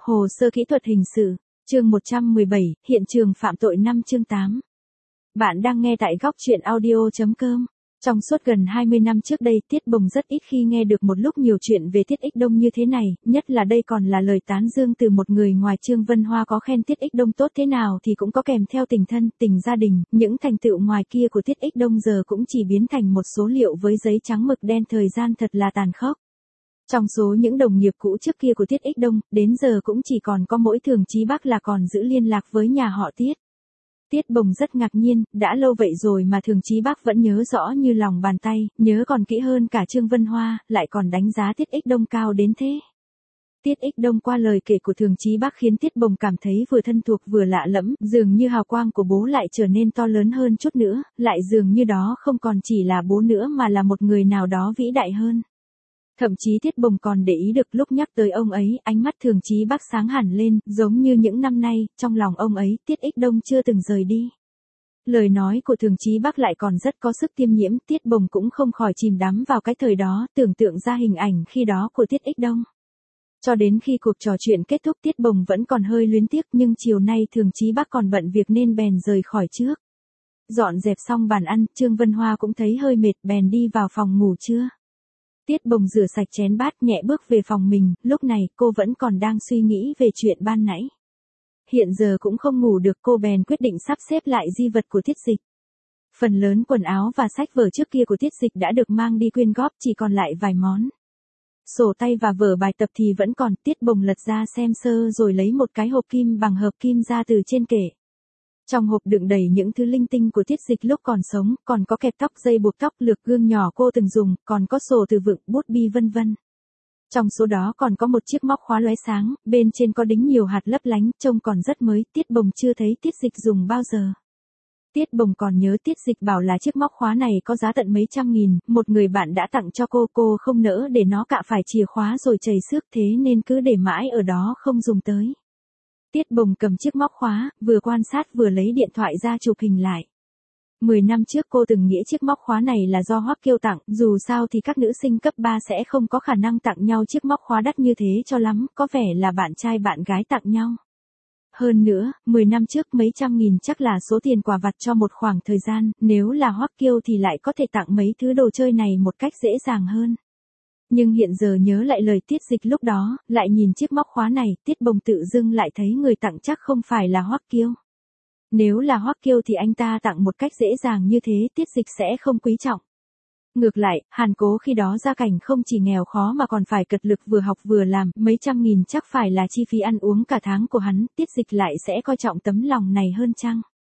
Hồ sơ kỹ thuật hình sự, chương 117, hiện trường phạm tội 5 chương 8. Bạn đang nghe tại góc truyện audio.com. Trong suốt gần 20 năm trước đây, Tiết Bồng rất ít khi nghe được một lúc nhiều chuyện về Tiết Ích Đông như thế này, nhất là đây còn là lời tán dương từ một người ngoài. Trương Vân Hoa có khen Tiết Ích Đông tốt thế nào thì cũng có kèm theo tình thân, tình gia đình, những thành tựu ngoài kia của Tiết Ích Đông giờ cũng chỉ biến thành một số liệu với giấy trắng mực đen. Thời gian thật là tàn khốc. Trong số những đồng nghiệp cũ trước kia của Tiết Ích Đông, đến giờ cũng chỉ còn có mỗi Thường Chí Bắc là còn giữ liên lạc với nhà họ Tiết. Tiết Bồng rất ngạc nhiên, đã lâu vậy rồi mà Thường Chí Bắc vẫn nhớ rõ như lòng bàn tay, nhớ còn kỹ hơn cả Trương Vân Hoa, lại còn đánh giá Tiết Ích Đông cao đến thế. Tiết Ích Đông qua lời kể của Thường Chí Bắc khiến Tiết Bồng cảm thấy vừa thân thuộc vừa lạ lẫm, dường như hào quang của bố lại trở nên to lớn hơn chút nữa, lại dường như đó không còn chỉ là bố nữa mà là một người nào đó vĩ đại hơn. Thậm chí Tiết Bồng còn để ý được lúc nhắc tới ông ấy, ánh mắt Thường Chí Bắc sáng hẳn lên, giống như những năm nay, trong lòng ông ấy, Tiết Ích Đông chưa từng rời đi. Lời nói của Thường Chí Bắc lại còn rất có sức tiêm nhiễm, Tiết Bồng cũng không khỏi chìm đắm vào cái thời đó, tưởng tượng ra hình ảnh khi đó của Tiết Ích Đông. Cho đến khi cuộc trò chuyện kết thúc, Tiết Bồng vẫn còn hơi luyến tiếc, nhưng chiều nay Thường Chí Bắc còn bận việc nên bèn rời khỏi trước. Dọn dẹp xong bàn ăn, Trương Vân Hoa cũng thấy hơi mệt, bèn đi vào phòng ngủ trưa. Tiết Bồng rửa sạch chén bát, nhẹ bước về phòng mình, lúc này cô vẫn còn đang suy nghĩ về chuyện ban nãy. Hiện giờ cũng không ngủ được, cô bèn quyết định sắp xếp lại di vật của Tiết Dịch. Phần lớn quần áo và sách vở trước kia của Tiết Dịch đã được mang đi quyên góp, chỉ còn lại vài món. Sổ tay và vở bài tập thì vẫn còn. Tiết Bồng lật ra xem sơ rồi lấy một cái hộp kim bằng hợp kim ra từ trên kệ. Trong hộp đựng đầy những thứ linh tinh của Tiết Dịch lúc còn sống, còn có kẹp tóc, dây buộc tóc, lược gương nhỏ cô từng dùng, còn có sổ từ vựng, bút bi vân vân. Trong số đó còn có một chiếc móc khóa lóe sáng, bên trên có đính nhiều hạt lấp lánh, trông còn rất mới, Tiết Bồng chưa thấy Tiết Dịch dùng bao giờ. Tiết Bồng còn nhớ Tiết Dịch bảo là chiếc móc khóa này có giá tận mấy trăm nghìn, một người bạn đã tặng cho cô không nỡ để nó cạ phải chìa khóa rồi chảy xước, thế nên cứ để mãi ở đó không dùng tới. Tiết Bồng cầm chiếc móc khóa, vừa quan sát vừa lấy điện thoại ra chụp hình lại. 10 năm trước cô từng nghĩ chiếc móc khóa này là do Hoắc Kiêu tặng, dù sao thì các nữ sinh cấp 3 sẽ không có khả năng tặng nhau chiếc móc khóa đắt như thế cho lắm, có vẻ là bạn trai bạn gái tặng nhau. Hơn nữa, 10 năm trước mấy trăm nghìn chắc là số tiền quà vặt cho một khoảng thời gian, nếu là Hoắc Kiêu thì lại có thể tặng mấy thứ đồ chơi này một cách dễ dàng hơn. Nhưng hiện giờ nhớ lại lời Tiết Dịch lúc đó, lại nhìn chiếc móc khóa này, Tiết Bồng tự dưng lại thấy người tặng chắc không phải là Hoắc Kiêu. Nếu là Hoắc Kiêu thì anh ta tặng một cách dễ dàng như thế, Tiết Dịch sẽ không quý trọng. Ngược lại, Hàn Cố khi đó gia cảnh không chỉ nghèo khó mà còn phải cật lực vừa học vừa làm, mấy trăm nghìn chắc phải là chi phí ăn uống cả tháng của hắn, Tiết Dịch lại sẽ coi trọng tấm lòng này hơn chăng?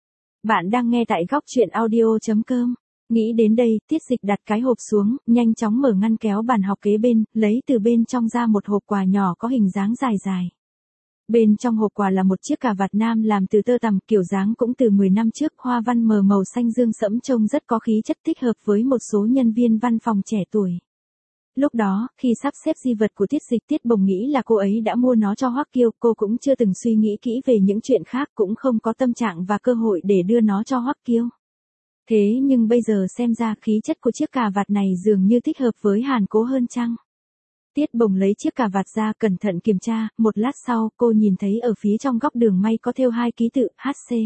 Bạn đang nghe tại góc truyện audio.com. Nghĩ đến đây, Tiết Dịch đặt cái hộp xuống, nhanh chóng mở ngăn kéo bàn học kế bên, lấy từ bên trong ra một hộp quà nhỏ có hình dáng dài dài. Bên trong hộp quà là một chiếc cà vạt nam làm từ tơ tằm, kiểu dáng cũng từ 10 năm trước, hoa văn mờ màu xanh dương sẫm, trông rất có khí chất, thích hợp với một số nhân viên văn phòng trẻ tuổi. Lúc đó, khi sắp xếp di vật của Tiết Dịch, Tiết Bồng nghĩ là cô ấy đã mua nó cho Hoắc Kiêu, cô cũng chưa từng suy nghĩ kỹ về những chuyện khác, cũng không có tâm trạng và cơ hội để đưa nó cho Hoắc Kiêu. Thế nhưng bây giờ xem ra khí chất của chiếc cà vạt này dường như thích hợp với Hàn Cố hơn chăng? Tiết Bồng lấy chiếc cà vạt ra cẩn thận kiểm tra, một lát sau cô nhìn thấy ở phía trong góc đường may có thêu hai ký tự HC.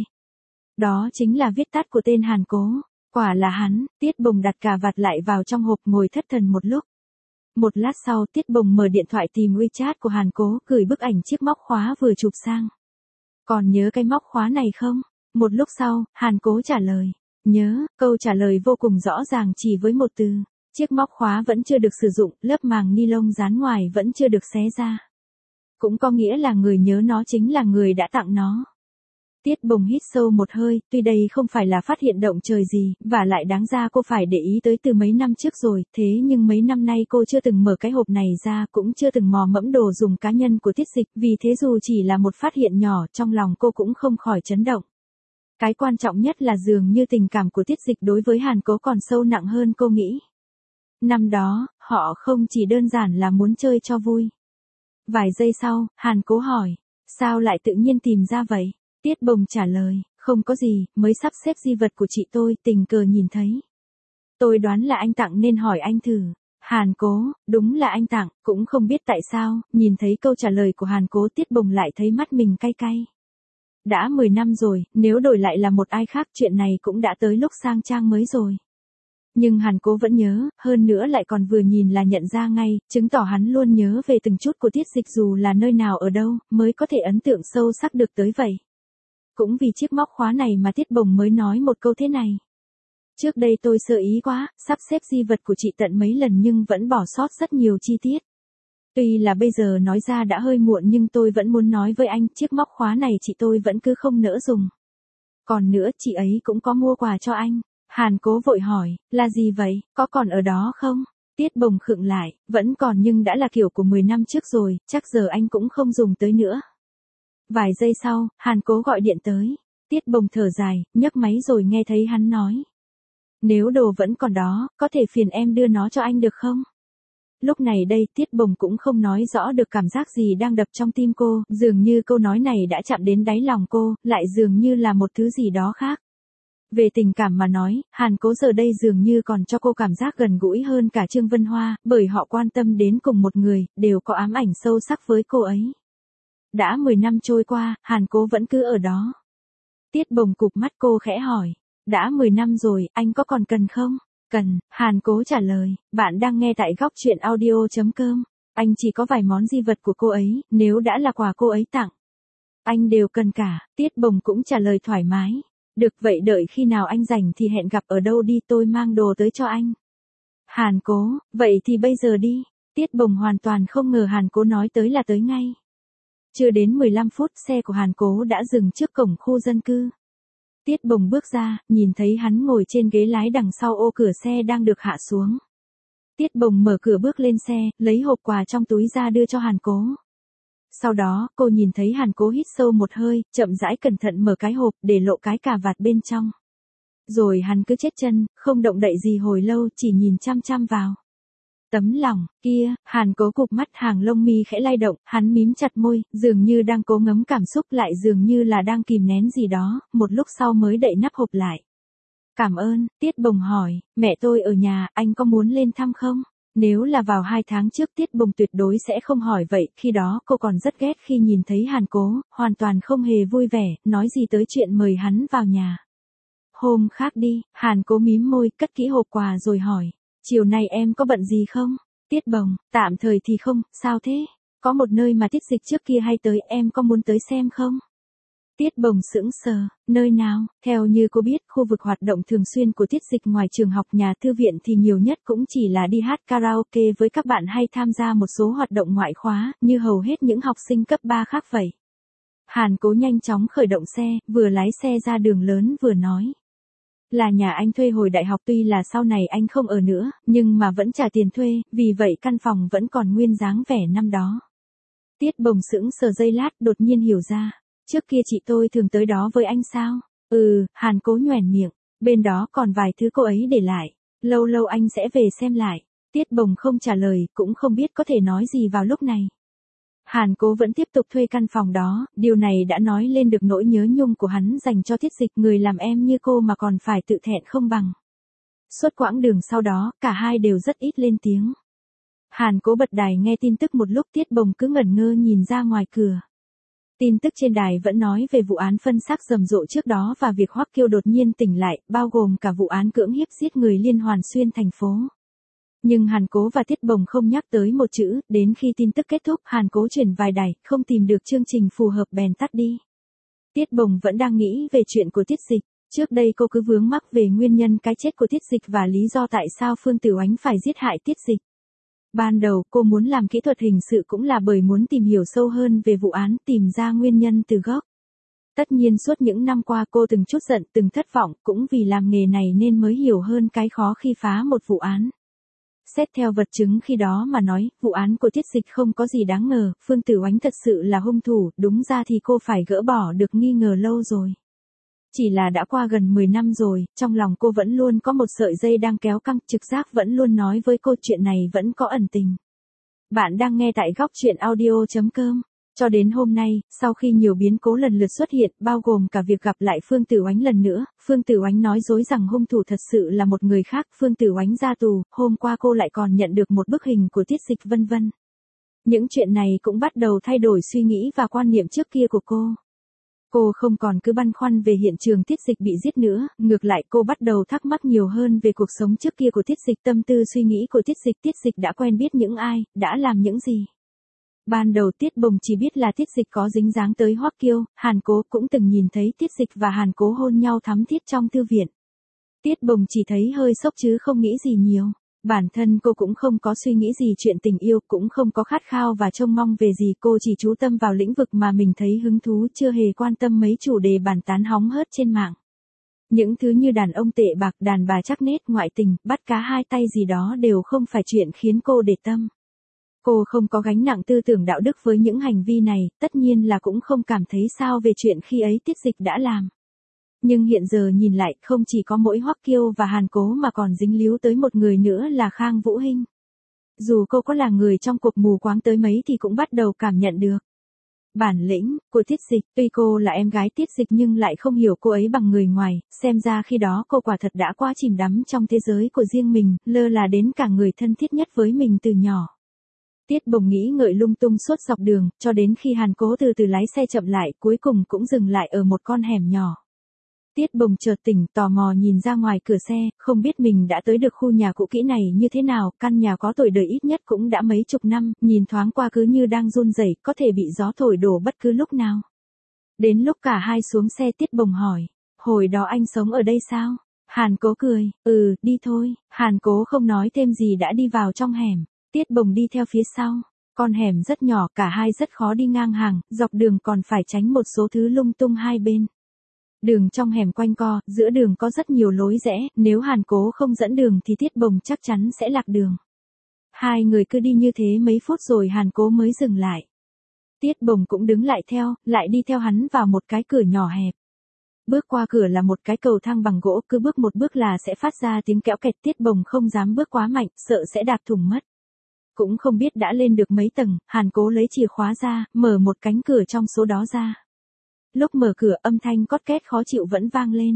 Đó chính là viết tắt của tên Hàn Cố. Quả là hắn. Tiết Bồng đặt cà vạt lại vào trong hộp, ngồi thất thần một lúc. Một lát sau Tiết Bồng mở điện thoại tìm WeChat của Hàn Cố, gửi bức ảnh chiếc móc khóa vừa chụp sang. Còn nhớ cái móc khóa này không? Một lúc sau, Hàn Cố trả lời. Nhớ, câu trả lời vô cùng rõ ràng chỉ với một từ. Chiếc móc khóa vẫn chưa được sử dụng, lớp màng ni lông dán ngoài vẫn chưa được xé ra. Cũng có nghĩa là người nhớ nó chính là người đã tặng nó. Tiết Bồng hít sâu một hơi, tuy đây không phải là phát hiện động trời gì, và lại đáng ra cô phải để ý tới từ mấy năm trước rồi, thế nhưng mấy năm nay cô chưa từng mở cái hộp này ra, cũng chưa từng mò mẫm đồ dùng cá nhân của Tiết Dịch, vì thế dù chỉ là một phát hiện nhỏ, trong lòng cô cũng không khỏi chấn động. Cái quan trọng nhất là dường như tình cảm của Tiết Dịch đối với Hàn Cố còn sâu nặng hơn cô nghĩ. Năm đó, họ không chỉ đơn giản là muốn chơi cho vui. Vài giây sau, Hàn Cố hỏi, sao lại tự nhiên tìm ra vậy? Tiết Bồng trả lời, không có gì, mới sắp xếp di vật của chị tôi, tình cờ nhìn thấy. Tôi đoán là anh tặng nên hỏi anh thử. Hàn Cố, đúng là anh tặng, cũng không biết tại sao, nhìn thấy câu trả lời của Hàn Cố Tiết Bồng lại thấy mắt mình cay cay. Đã 10 năm rồi, nếu đổi lại là một ai khác chuyện này cũng đã tới lúc sang trang mới rồi. Nhưng Hàn Cố vẫn nhớ, hơn nữa lại còn vừa nhìn là nhận ra ngay, chứng tỏ hắn luôn nhớ về từng chút của Tiết Dịch dù là nơi nào ở đâu, mới có thể ấn tượng sâu sắc được tới vậy. Cũng vì chiếc móc khóa này mà Tiết Bồng mới nói một câu thế này. Trước đây tôi sơ ý quá, sắp xếp di vật của chị tận mấy lần nhưng vẫn bỏ sót rất nhiều chi tiết. Tuy là bây giờ nói ra đã hơi muộn nhưng tôi vẫn muốn nói với anh, chiếc móc khóa này chị tôi vẫn cứ không nỡ dùng. Còn nữa, chị ấy cũng có mua quà cho anh. Hàn Cố vội hỏi, là gì vậy, có còn ở đó không? Tiết Bồng khựng lại, vẫn còn nhưng đã là kiểu của 10 năm trước rồi, chắc giờ anh cũng không dùng tới nữa. Vài giây sau, Hàn Cố gọi điện tới. Tiết Bồng thở dài, nhấc máy rồi nghe thấy hắn nói. Nếu đồ vẫn còn đó, có thể phiền em đưa nó cho anh được không? Lúc này đây Tiết Bồng cũng không nói rõ được cảm giác gì đang đập trong tim cô, dường như câu nói này đã chạm đến đáy lòng cô, lại dường như là một thứ gì đó khác. Về tình cảm mà nói, Hàn Cố giờ đây dường như còn cho cô cảm giác gần gũi hơn cả Trương Vân Hoa, bởi họ quan tâm đến cùng một người, đều có ám ảnh sâu sắc với cô ấy. Đã 10 năm trôi qua, Hàn Cố vẫn cứ ở đó. Tiết Bồng cụp mắt cô khẽ hỏi, đã 10 năm rồi, anh có còn cần không? Cần, Hàn Cố trả lời, bạn đang nghe tại góc truyện audio.com. Anh chỉ có vài món di vật của cô ấy, nếu đã là quà cô ấy tặng. Anh đều cần cả, Tiết Bồng cũng trả lời thoải mái. Được vậy đợi khi nào anh rảnh thì hẹn gặp ở đâu đi tôi mang đồ tới cho anh. Hàn Cố, vậy thì bây giờ đi. Tiết Bồng hoàn toàn không ngờ Hàn Cố nói tới là tới ngay. Chưa đến 15 phút xe của Hàn Cố đã dừng trước cổng khu dân cư. Tiết Bồng bước ra, nhìn thấy hắn ngồi trên ghế lái đằng sau ô cửa xe đang được hạ xuống. Tiết Bồng mở cửa bước lên xe, lấy hộp quà trong túi ra đưa cho Hàn Cố. Sau đó, cô nhìn thấy Hàn Cố hít sâu một hơi, chậm rãi cẩn thận mở cái hộp để lộ cái cà vạt bên trong. Rồi hắn cứ chết chân, không động đậy gì hồi lâu, chỉ nhìn chăm chăm vào. Tấm lòng, kia, Hàn Cố cụp mắt, hàng lông mi khẽ lay động, hắn mím chặt môi, dường như đang cố ngấm cảm xúc lại dường như là đang kìm nén gì đó, một lúc sau mới đậy nắp hộp lại. Cảm ơn, Tiết Bồng hỏi, mẹ tôi ở nhà, anh có muốn lên thăm không? Nếu là vào 2 tháng trước Tiết Bồng tuyệt đối sẽ không hỏi vậy, khi đó cô còn rất ghét khi nhìn thấy Hàn Cố, hoàn toàn không hề vui vẻ, nói gì tới chuyện mời hắn vào nhà. Hôm khác đi, Hàn Cố mím môi, cất kỹ hộp quà rồi hỏi, chiều nay em có bận gì không? Tiết Bồng, tạm thời thì không, sao thế? Có một nơi mà Tiết Dịch trước kia hay tới, em có muốn tới xem không? Tiết Bồng sững sờ, nơi nào? Theo như cô biết, khu vực hoạt động thường xuyên của Tiết Dịch ngoài trường học nhà thư viện thì nhiều nhất cũng chỉ là đi hát karaoke với các bạn hay tham gia một số hoạt động ngoại khóa, như hầu hết những học sinh cấp 3 khác vậy. Hàn Cố nhanh chóng khởi động xe, vừa lái xe ra đường lớn vừa nói. Là nhà anh thuê hồi đại học, tuy là sau này anh không ở nữa, nhưng mà vẫn trả tiền thuê, vì vậy căn phòng vẫn còn nguyên dáng vẻ năm đó. Tiết Bồng sững sờ giây lát, đột nhiên hiểu ra. Trước kia chị tôi thường tới đó với anh sao? Hàn Cố nhoẻn miệng, bên đó còn vài thứ cô ấy để lại. Lâu lâu anh sẽ về xem lại. Tiết Bồng không trả lời, cũng không biết có thể nói gì vào lúc này. Hàn Cố vẫn tiếp tục thuê căn phòng đó, điều này đã nói lên được nỗi nhớ nhung của hắn dành cho Tiết Dịch, người làm em như cô mà còn phải tự thẹn không bằng. Suốt quãng đường sau đó, cả hai đều rất ít lên tiếng. Hàn Cố bật đài nghe tin tức một lúc, Tiết Bồng cứ ngẩn ngơ nhìn ra ngoài cửa. Tin tức trên đài vẫn nói về vụ án phân xác rầm rộ trước đó và việc Hoắc Kiêu đột nhiên tỉnh lại, bao gồm cả vụ án cưỡng hiếp giết người liên hoàn xuyên thành phố. Nhưng Hàn Cố và Tiết Bồng không nhắc tới một chữ, đến khi tin tức kết thúc, Hàn Cố chuyển vài đài, không tìm được chương trình phù hợp bèn tắt đi. Tiết Bồng vẫn đang nghĩ về chuyện của Tiết Dịch, trước đây cô cứ vướng mắc về nguyên nhân cái chết của Tiết Dịch và lý do tại sao Phương Tử Oánh phải giết hại Tiết Dịch. Ban đầu cô muốn làm kỹ thuật hình sự cũng là bởi muốn tìm hiểu sâu hơn về vụ án, tìm ra nguyên nhân từ gốc. Tất nhiên suốt những năm qua cô từng chút giận, từng thất vọng, cũng vì làm nghề này nên mới hiểu hơn cái khó khi phá một vụ án. Xét theo vật chứng khi đó mà nói, vụ án của Tiết Dịch không có gì đáng ngờ, Phương Tử Oánh thật sự là hung thủ, đúng ra thì cô phải gỡ bỏ được nghi ngờ lâu rồi. Chỉ là đã qua gần 10 năm rồi, trong lòng cô vẫn luôn có một sợi dây đang kéo căng, trực giác vẫn luôn nói với cô chuyện này vẫn có ẩn tình. Bạn đang nghe tại góc truyện audio.com. Cho đến hôm nay, sau khi nhiều biến cố lần lượt xuất hiện, bao gồm cả việc gặp lại Phương Tử Oánh lần nữa, Phương Tử Oánh nói dối rằng hung thủ thật sự là một người khác, Phương Tử Oánh ra tù, hôm qua cô lại còn nhận được một bức hình của Tiết Dịch vân vân. Những chuyện này cũng bắt đầu thay đổi suy nghĩ và quan niệm trước kia của cô. Cô không còn cứ băn khoăn về hiện trường Tiết Dịch bị giết nữa, ngược lại cô bắt đầu thắc mắc nhiều hơn về cuộc sống trước kia của Tiết Dịch, tâm tư suy nghĩ của Tiết Dịch đã quen biết những ai, đã làm những gì. Ban đầu Tiết Bồng chỉ biết là Tiết Dịch có dính dáng tới Hoắc Kiêu, Hàn Cố cũng từng nhìn thấy Tiết Dịch và Hàn Cố hôn nhau thắm thiết trong thư viện. Tiết Bồng chỉ thấy hơi sốc chứ không nghĩ gì nhiều. Bản thân cô cũng không có suy nghĩ gì chuyện tình yêu, cũng không có khát khao và trông mong về gì, cô chỉ chú tâm vào lĩnh vực mà mình thấy hứng thú, chưa hề quan tâm mấy chủ đề bàn tán hóng hớt trên mạng. Những thứ như đàn ông tệ bạc, đàn bà chắc nết, ngoại tình, bắt cá hai tay gì đó đều không phải chuyện khiến cô để tâm. Cô không có gánh nặng tư tưởng đạo đức với những hành vi này, tất nhiên là cũng không cảm thấy sao về chuyện khi ấy Tiết Dịch đã làm. Nhưng hiện giờ nhìn lại, không chỉ có mỗi Hoắc Kiêu và Hàn Cố mà còn dính líu tới một người nữa là Khang Vũ Hinh. Dù cô có là người trong cuộc mù quáng tới mấy thì cũng bắt đầu cảm nhận được bản lĩnh của Tiết Dịch. Tuy cô là em gái Tiết Dịch nhưng lại không hiểu cô ấy bằng người ngoài, xem ra khi đó cô quả thật đã quá chìm đắm trong thế giới của riêng mình, lơ là đến cả người thân thiết nhất với mình từ nhỏ. Tiết Bồng nghĩ ngợi lung tung suốt dọc đường, cho đến khi Hàn Cố từ từ lái xe chậm lại, cuối cùng cũng dừng lại ở một con hẻm nhỏ. Tiết Bồng chợt tỉnh, tò mò nhìn ra ngoài cửa xe, không biết mình đã tới được khu nhà cũ kỹ này như thế nào, căn nhà có tuổi đời ít nhất cũng đã mấy chục năm, nhìn thoáng qua cứ như đang run rẩy, có thể bị gió thổi đổ bất cứ lúc nào. Đến lúc cả hai xuống xe Tiết Bồng hỏi, hồi đó anh sống ở đây sao? Hàn Cố cười, đi thôi. Hàn Cố không nói thêm gì đã đi vào trong hẻm. Tiết Bồng đi theo phía sau. Con hẻm rất nhỏ, cả hai rất khó đi ngang hàng, dọc đường còn phải tránh một số thứ lung tung hai bên. Đường trong hẻm quanh co, giữa đường có rất nhiều lối rẽ, nếu Hàn Cố không dẫn đường thì Tiết Bồng chắc chắn sẽ lạc đường. Hai người cứ đi như thế mấy phút rồi Hàn Cố mới dừng lại. Tiết Bồng cũng đứng lại đi theo hắn vào một cái cửa nhỏ hẹp. Bước qua cửa là một cái cầu thang bằng gỗ, cứ bước một bước là sẽ phát ra tiếng kéo kẹt, Tiết Bồng không dám bước quá mạnh, sợ sẽ đạp thủng mất. Cũng không biết đã lên được mấy tầng, Hàn Cố lấy chìa khóa ra, mở một cánh cửa trong số đó ra. Lúc mở cửa âm thanh cót két khó chịu vẫn vang lên.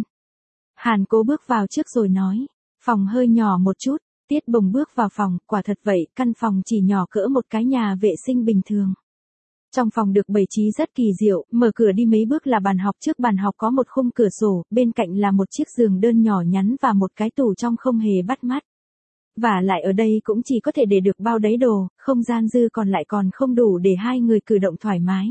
Hàn Cố bước vào trước rồi nói, phòng hơi nhỏ một chút. Tiết Bồng bước vào phòng, quả thật vậy, căn phòng chỉ nhỏ cỡ một cái nhà vệ sinh bình thường. Trong phòng được bày trí rất kỳ diệu, mở cửa đi mấy bước là bàn học, trước bàn học có một khung cửa sổ, bên cạnh là một chiếc giường đơn nhỏ nhắn và một cái tủ trong không hề bắt mắt. Và lại ở đây cũng chỉ có thể để được bao đấy đồ, không gian dư còn lại còn không đủ để hai người cử động thoải mái.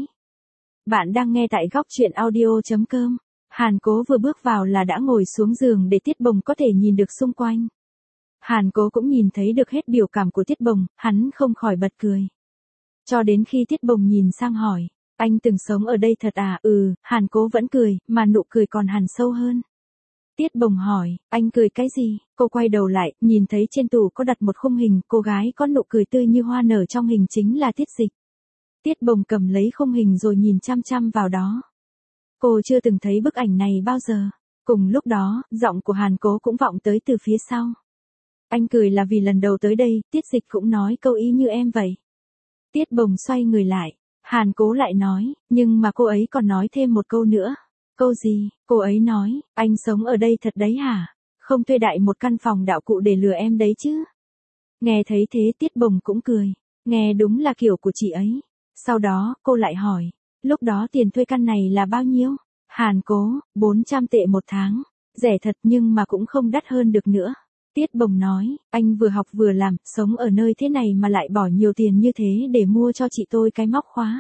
Bạn đang nghe tại góc truyện audio.com. Hàn Cố vừa bước vào là đã ngồi xuống giường để Tiết Bồng có thể nhìn được xung quanh. Hàn Cố cũng nhìn thấy được hết biểu cảm của Tiết Bồng, hắn không khỏi bật cười. Cho đến khi Tiết Bồng nhìn sang hỏi, anh từng sống ở đây thật à? Hàn Cố vẫn cười, mà nụ cười còn hằn sâu hơn. Tiết Bồng hỏi, anh cười cái gì? Cô quay đầu lại, nhìn thấy trên tủ có đặt một khung hình, cô gái có nụ cười tươi như hoa nở trong hình chính là Tiết Dịch. Tiết Bồng cầm lấy khung hình rồi nhìn chăm chăm vào đó. Cô chưa từng thấy bức ảnh này bao giờ. Cùng lúc đó, giọng của Hàn Cố cũng vọng tới từ phía sau. Anh cười là vì lần đầu tới đây, Tiết Dịch cũng nói câu y như em vậy. Tiết Bồng xoay người lại. Hàn Cố lại nói, nhưng mà cô ấy còn nói thêm một câu nữa. Câu gì? Cô ấy nói, anh sống ở đây thật đấy hả? Không thuê đại một căn phòng đạo cụ để lừa em đấy chứ? Nghe thấy thế Tiết Bồng cũng cười. Nghe đúng là kiểu của chị ấy. Sau đó, cô lại hỏi, lúc đó tiền thuê căn này là bao nhiêu? Hàn Cố, 400 tệ một tháng. Rẻ thật nhưng mà cũng không đắt hơn được nữa. Tiết Bồng nói, anh vừa học vừa làm, sống ở nơi thế này mà lại bỏ nhiều tiền như thế để mua cho chị tôi cái móc khóa.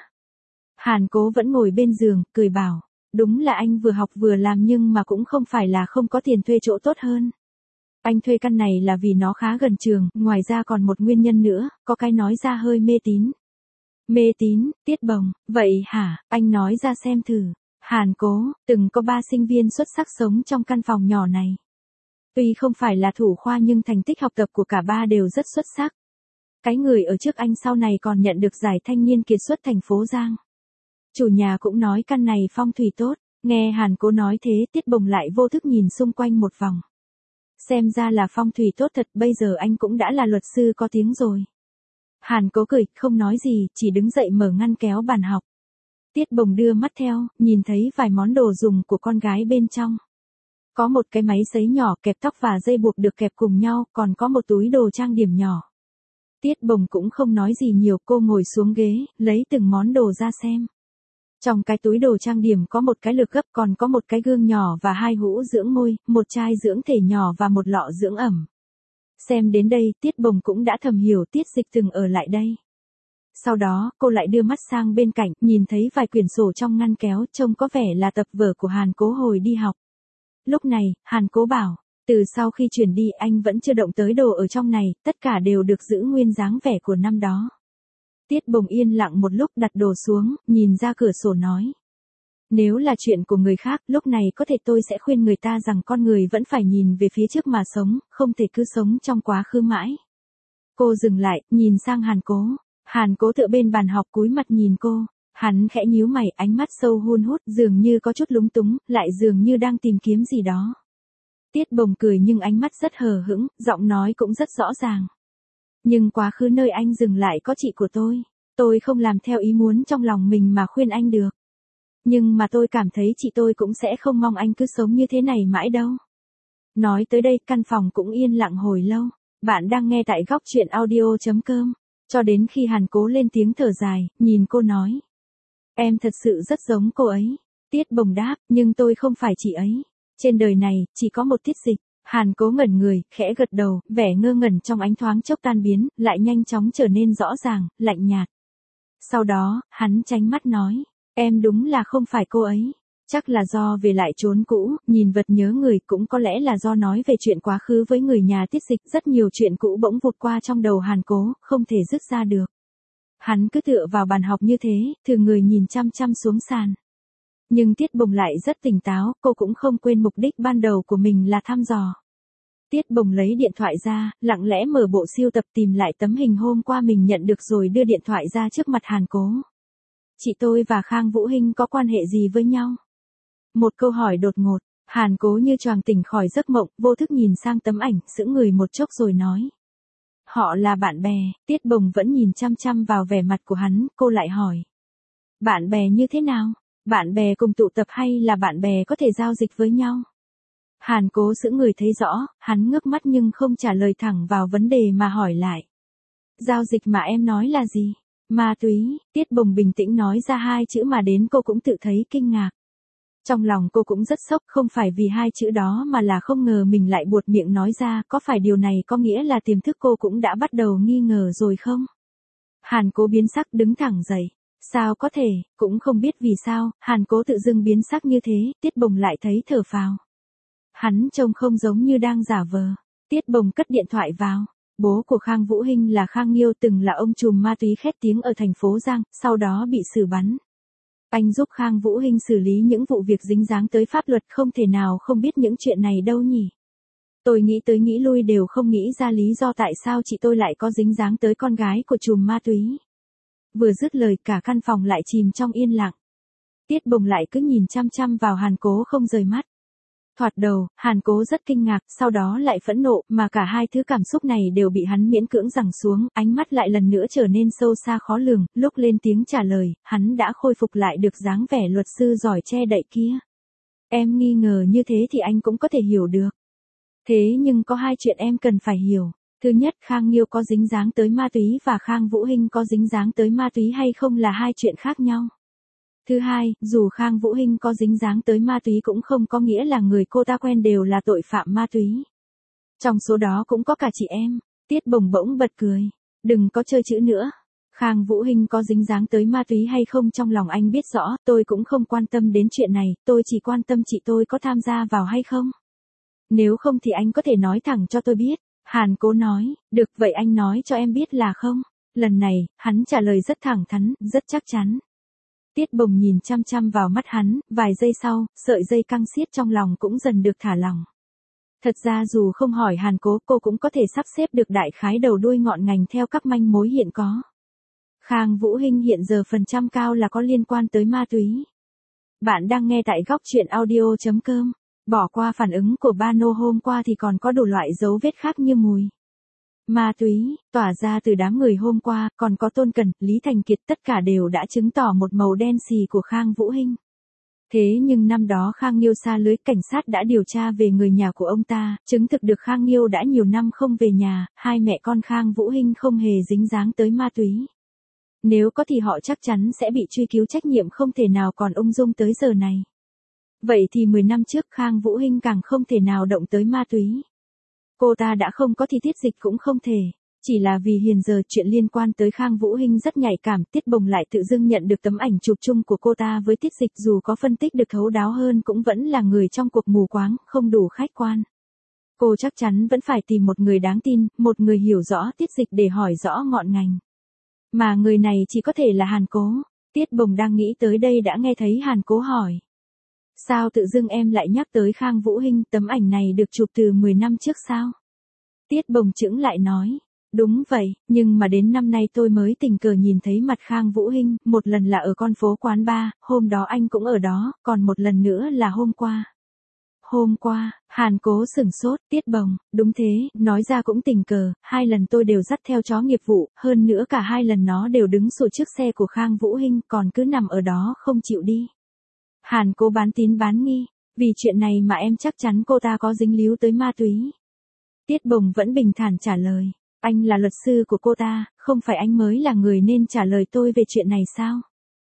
Hàn Cố vẫn ngồi bên giường, cười bảo, đúng là anh vừa học vừa làm nhưng mà cũng không phải là không có tiền thuê chỗ tốt hơn. Anh thuê căn này là vì nó khá gần trường, ngoài ra còn một nguyên nhân nữa, có cái nói ra hơi mê tín. Mê tín? Tiết Bồng, vậy hả, anh nói ra xem thử. Hàn Cố, từng có 3 sinh viên xuất sắc sống trong căn phòng nhỏ này. Tuy không phải là thủ khoa nhưng thành tích học tập của cả ba đều rất xuất sắc. Cái người ở trước anh sau này còn nhận được giải thanh niên kiệt xuất thành phố Giang. Chủ nhà cũng nói căn này phong thủy tốt, nghe Hàn Cố nói thế Tiết Bồng lại vô thức nhìn xung quanh một vòng. Xem ra là phong thủy tốt thật, bây giờ anh cũng đã là luật sư có tiếng rồi. Hàn Cố cười, không nói gì, chỉ đứng dậy mở ngăn kéo bàn học. Tiết Bồng đưa mắt theo, nhìn thấy vài món đồ dùng của con gái bên trong. Có một cái máy sấy nhỏ kẹp tóc và dây buộc được kẹp cùng nhau, còn có một túi đồ trang điểm nhỏ. Tiết Bồng cũng không nói gì nhiều, cô ngồi xuống ghế, lấy từng món đồ ra xem. Trong cái túi đồ trang điểm có một cái lược gấp, còn có một cái gương nhỏ và 2 hũ dưỡng môi, một chai dưỡng thể nhỏ và một lọ dưỡng ẩm. Xem đến đây, Tiết Bồng cũng đã thầm hiểu Tiết Dịch từng ở lại đây. Sau đó, cô lại đưa mắt sang bên cạnh, nhìn thấy vài quyển sổ trong ngăn kéo, trông có vẻ là tập vở của Hàn Cố hồi đi học. Lúc này, Hàn Cố bảo, từ sau khi chuyển đi anh vẫn chưa động tới đồ ở trong này, tất cả đều được giữ nguyên dáng vẻ của năm đó. Tiết Bồng yên lặng một lúc, đặt đồ xuống, nhìn ra cửa sổ nói. Nếu là chuyện của người khác, lúc này có thể tôi sẽ khuyên người ta rằng con người vẫn phải nhìn về phía trước mà sống, không thể cứ sống trong quá khứ mãi. Cô dừng lại, nhìn sang Hàn Cố. Hàn Cố tựa bên bàn học cúi mặt nhìn cô. Hắn khẽ nhíu mày, ánh mắt sâu hun hút, dường như có chút lúng túng, lại dường như đang tìm kiếm gì đó. Tiết Bồng cười nhưng ánh mắt rất hờ hững, giọng nói cũng rất rõ ràng. Nhưng quá khứ nơi anh dừng lại có chị của tôi không làm theo ý muốn trong lòng mình mà khuyên anh được. Nhưng mà tôi cảm thấy chị tôi cũng sẽ không mong anh cứ sống như thế này mãi đâu. Nói tới đây, căn phòng cũng yên lặng hồi lâu. Bạn đang nghe tại góc truyện audio.com. Cho đến khi Hàn Cố lên tiếng thở dài, nhìn cô nói. Em thật sự rất giống cô ấy. Tiết Bồng đáp, nhưng tôi không phải chị ấy. Trên đời này, chỉ có một Tiết Dịch. Hàn Cố ngẩn người, khẽ gật đầu, vẻ ngơ ngẩn trong ánh thoáng chốc tan biến, lại nhanh chóng trở nên rõ ràng, lạnh nhạt. Sau đó, hắn tránh mắt nói, em đúng là không phải cô ấy. Chắc là do về lại chốn cũ, nhìn vật nhớ người, cũng có lẽ là do nói về chuyện quá khứ với người nhà Tiết Dịch, rất nhiều chuyện cũ bỗng vụt qua trong đầu Hàn Cố, không thể dứt ra được. Hắn cứ tựa vào bàn học như thế, thường người nhìn chăm chăm xuống sàn. Nhưng Tiết Bồng lại rất tỉnh táo, cô cũng không quên mục đích ban đầu của mình là thăm dò. Tiết Bồng lấy điện thoại ra, lặng lẽ mở bộ sưu tập tìm lại tấm hình hôm qua mình nhận được rồi đưa điện thoại ra trước mặt Hàn Cố. Chị tôi và Khang Vũ Hinh có quan hệ gì với nhau? Một câu hỏi đột ngột, Hàn Cố như choàng tỉnh khỏi giấc mộng, vô thức nhìn sang tấm ảnh, sững người một chốc rồi nói. Họ là bạn bè. Tiết Bồng vẫn nhìn chăm chăm vào vẻ mặt của hắn, cô lại hỏi. Bạn bè như thế nào? Bạn bè cùng tụ tập hay là bạn bè có thể giao dịch với nhau? Hàn Cố sững người thấy rõ, hắn ngước mắt nhưng không trả lời thẳng vào vấn đề mà hỏi lại. Giao dịch mà em nói là gì? Ma túy. Tiết Bồng bình tĩnh nói ra 2 chữ mà đến cô cũng tự thấy kinh ngạc. Trong lòng cô cũng rất sốc, không phải vì 2 chữ đó mà là không ngờ mình lại buột miệng nói ra, có phải điều này có nghĩa là tiềm thức cô cũng đã bắt đầu nghi ngờ rồi không? Hàn Cố biến sắc đứng thẳng dậy. Sao có thể, cũng không biết vì sao, Hàn Cố tự dưng biến sắc như thế, Tiết Bồng lại thấy thở phào. Hắn trông không giống như đang giả vờ. Tiết Bồng cất điện thoại vào. Bố của Khang Vũ Hinh là Khang Nghiêu, từng là ông trùm ma túy khét tiếng ở thành phố Giang, sau đó bị xử bắn. Anh giúp Khang Vũ Hinh xử lý những vụ việc dính dáng tới pháp luật, không thể nào không biết những chuyện này đâu nhỉ. Tôi nghĩ tới nghĩ lui đều không nghĩ ra lý do tại sao chị tôi lại có dính dáng tới con gái của trùm ma túy. Vừa dứt lời cả căn phòng lại chìm trong yên lặng. Tiết Bồng lại cứ nhìn chăm chăm vào Hàn Cố không rời mắt. Thoạt đầu, Hàn Cố rất kinh ngạc, sau đó lại phẫn nộ, mà cả 2 thứ cảm xúc này đều bị hắn miễn cưỡng giằng xuống, ánh mắt lại lần nữa trở nên sâu xa khó lường, lúc lên tiếng trả lời, hắn đã khôi phục lại được dáng vẻ luật sư giỏi che đậy kia. Em nghi ngờ như thế thì anh cũng có thể hiểu được. Thế nhưng có 2 chuyện em cần phải hiểu. Thứ nhất, Khang Nghiêu có dính dáng tới ma túy và Khang Vũ Hinh có dính dáng tới ma túy hay không là 2 chuyện khác nhau. Thứ hai, dù Khang Vũ Hinh có dính dáng tới ma túy cũng không có nghĩa là người cô ta quen đều là tội phạm ma túy. Trong số đó cũng có cả chị em. Tiết Bồng bỗng bật cười. Đừng có chơi chữ nữa. Khang Vũ Hinh có dính dáng tới ma túy hay không trong lòng anh biết rõ, tôi cũng không quan tâm đến chuyện này, tôi chỉ quan tâm chị tôi có tham gia vào hay không. Nếu không thì anh có thể nói thẳng cho tôi biết. Hàn Cố nói, được vậy anh nói cho em biết là không. Lần này, hắn trả lời rất thẳng thắn, rất chắc chắn. Tiết Bồng nhìn chăm chăm vào mắt hắn, vài giây sau, sợi dây căng xiết trong lòng cũng dần được thả lỏng. Thật ra dù không hỏi Hàn Cố, cô cũng có thể sắp xếp được đại khái đầu đuôi ngọn ngành theo các manh mối hiện có. Khang Vũ Hinh hiện giờ phần trăm cao là có liên quan tới ma túy. Bạn đang nghe tại góc truyện audio.com. Bỏ qua phản ứng của Bano hôm qua thì còn có đủ loại dấu vết khác như mùi. Ma túy, tỏa ra từ đám người hôm qua, còn có Tôn Cẩn, Lý Thành Kiệt tất cả đều đã chứng tỏ một màu đen xì của Khang Vũ Hinh. Thế nhưng năm đó Khang Nghiêu xa lưới, cảnh sát đã điều tra về người nhà của ông ta, chứng thực được Khang Nghiêu đã nhiều năm không về nhà, hai mẹ con Khang Vũ Hinh không hề dính dáng tới ma túy. Nếu có thì họ chắc chắn sẽ bị truy cứu trách nhiệm, không thể nào còn ung dung tới giờ này. Vậy thì 10 năm trước Khang Vũ Hinh càng không thể nào động tới ma túy. Cô ta đã không có thì tiết dịch cũng không thể. Chỉ là vì hiện giờ chuyện liên quan tới Khang Vũ Hinh rất nhạy cảm, Tiết Bồng lại tự dưng nhận được tấm ảnh chụp chung của cô ta với tiết dịch, dù có phân tích được thấu đáo hơn cũng vẫn là người trong cuộc mù quáng, không đủ khách quan. Cô chắc chắn vẫn phải tìm một người đáng tin, một người hiểu rõ tiết dịch để hỏi rõ ngọn ngành. Mà người này chỉ có thể là Hàn Cố. Tiết Bồng đang nghĩ tới đây đã nghe thấy Hàn Cố hỏi. Sao tự dưng em lại nhắc tới Khang Vũ Hinh, tấm ảnh này được chụp từ 10 năm trước sao? Tiết Bồng chững lại nói. Đúng vậy, nhưng mà đến năm nay tôi mới tình cờ nhìn thấy mặt Khang Vũ Hinh, một lần là ở con phố quán bar, hôm đó anh cũng ở đó, còn một lần nữa là hôm qua. Hôm qua, Hàn Cố sửng sốt, Tiết Bồng, đúng thế, nói ra cũng tình cờ, hai lần tôi đều dắt theo chó nghiệp vụ, hơn nữa cả hai lần nó đều đứng sổ trước xe của Khang Vũ Hinh, còn cứ nằm ở đó không chịu đi. Hàn Cố bán tín bán nghi, vì chuyện này mà em chắc chắn cô ta có dính líu tới ma túy. Tiết Bồng vẫn bình thản trả lời. Anh là luật sư của cô ta, không phải anh mới là người nên trả lời tôi về chuyện này sao?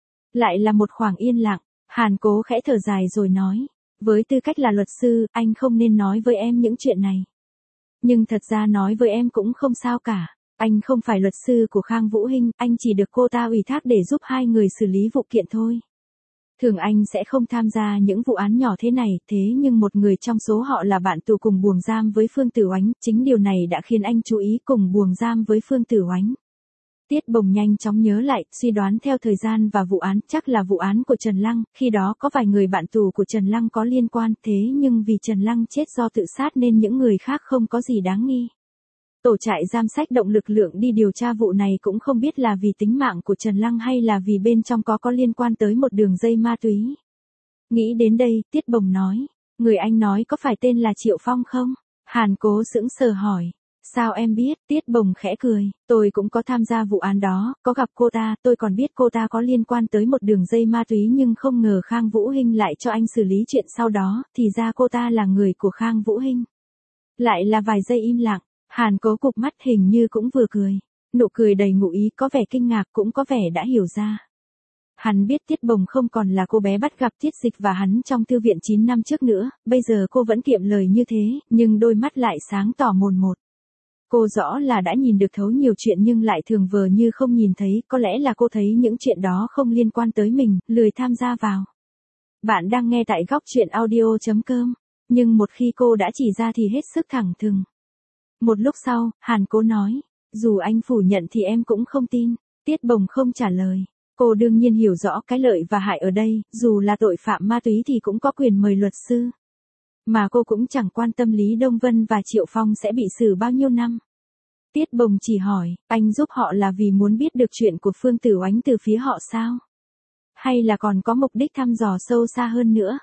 Lại là một khoảng yên lặng, Hàn Cố khẽ thở dài rồi nói. Với tư cách là luật sư, anh không nên nói với em những chuyện này. Nhưng thật ra nói với em cũng không sao cả. Anh không phải luật sư của Khang Vũ Hinh, anh chỉ được cô ta ủy thác để giúp hai người xử lý vụ kiện thôi. Thường anh sẽ không tham gia những vụ án nhỏ thế này, thế nhưng một người trong số họ là bạn tù cùng buồng giam với Phương Tử Oánh, chính điều này đã khiến anh chú ý cùng buồng giam với Phương Tử Oánh. Tiết Bồng nhanh chóng nhớ lại, suy đoán theo thời gian và vụ án, chắc là vụ án của Trần Lăng, khi đó có vài người bạn tù của Trần Lăng có liên quan, thế nhưng vì Trần Lăng chết do tự sát nên những người khác không có gì đáng nghi. Tổ trại giam sách động lực lượng đi điều tra vụ này cũng không biết là vì tính mạng của Trần Lăng hay là vì bên trong có liên quan tới một đường dây ma túy. Nghĩ đến đây, Tiết Bồng nói, người anh nói có phải tên là Triệu Phong không? Hàn Cố sững sờ hỏi, sao em biết? Tiết Bồng khẽ cười, tôi cũng có tham gia vụ án đó, có gặp cô ta, tôi còn biết cô ta có liên quan tới một đường dây ma túy nhưng không ngờ Khang Vũ Hinh lại cho anh xử lý chuyện sau đó, thì ra cô ta là người của Khang Vũ Hinh. Lại là vài giây im lặng. Hàn Cố cụp mắt hình như cũng vừa cười. Nụ cười đầy ngụ ý, có vẻ kinh ngạc cũng có vẻ đã hiểu ra. Hắn biết Tiết Bồng không còn là cô bé bắt gặp Tiết Dịch và hắn trong thư viện 9 năm trước nữa, bây giờ cô vẫn kiệm lời như thế, nhưng đôi mắt lại sáng tỏ mồn một. Cô rõ là đã nhìn được thấu nhiều chuyện nhưng lại thường vờ như không nhìn thấy, có lẽ là cô thấy những chuyện đó không liên quan tới mình, lười tham gia vào. Bạn đang nghe tại góc truyện audio.com, nhưng một khi cô đã chỉ ra thì hết sức thẳng thừng. Một lúc sau, Hàn Cố nói, dù anh phủ nhận thì em cũng không tin. Tiết Bồng không trả lời. Cô đương nhiên hiểu rõ cái lợi và hại ở đây, dù là tội phạm ma túy thì cũng có quyền mời luật sư. Mà cô cũng chẳng quan tâm Lý Đông Vân và Triệu Phong sẽ bị xử bao nhiêu năm. Tiết Bồng chỉ hỏi, anh giúp họ là vì muốn biết được chuyện của Phương Tử Oánh từ phía họ sao? Hay là còn có mục đích thăm dò sâu xa hơn nữa?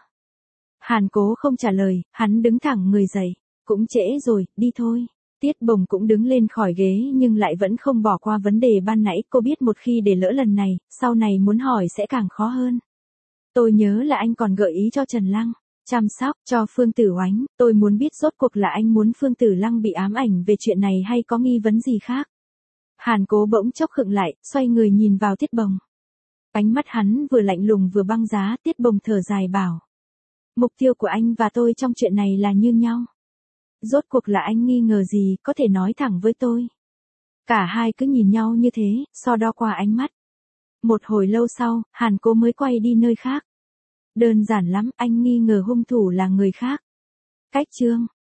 Hàn Cố không trả lời, hắn đứng thẳng người dậy. Cũng trễ rồi, đi thôi. Tiết Bồng cũng đứng lên khỏi ghế nhưng lại vẫn không bỏ qua vấn đề ban nãy, cô biết một khi để lỡ lần này, sau này muốn hỏi sẽ càng khó hơn. Tôi nhớ là anh còn gợi ý cho Trần Lăng chăm sóc cho Phương Tử Oánh, tôi muốn biết rốt cuộc là anh muốn Phương Tử Lăng bị ám ảnh về chuyện này hay có nghi vấn gì khác. Hàn Cố bỗng chốc khựng lại, xoay người nhìn vào Tiết Bồng. Ánh mắt hắn vừa lạnh lùng vừa băng giá, Tiết Bồng thở dài bảo. Mục tiêu của anh và tôi trong chuyện này là như nhau. Rốt cuộc là anh nghi ngờ gì, có thể nói thẳng với tôi. Cả hai cứ nhìn nhau như thế, so đo qua ánh mắt. Một hồi lâu sau, Hàn Cố mới quay đi nơi khác. Đơn giản lắm, anh nghi ngờ hung thủ là người khác. Cách chương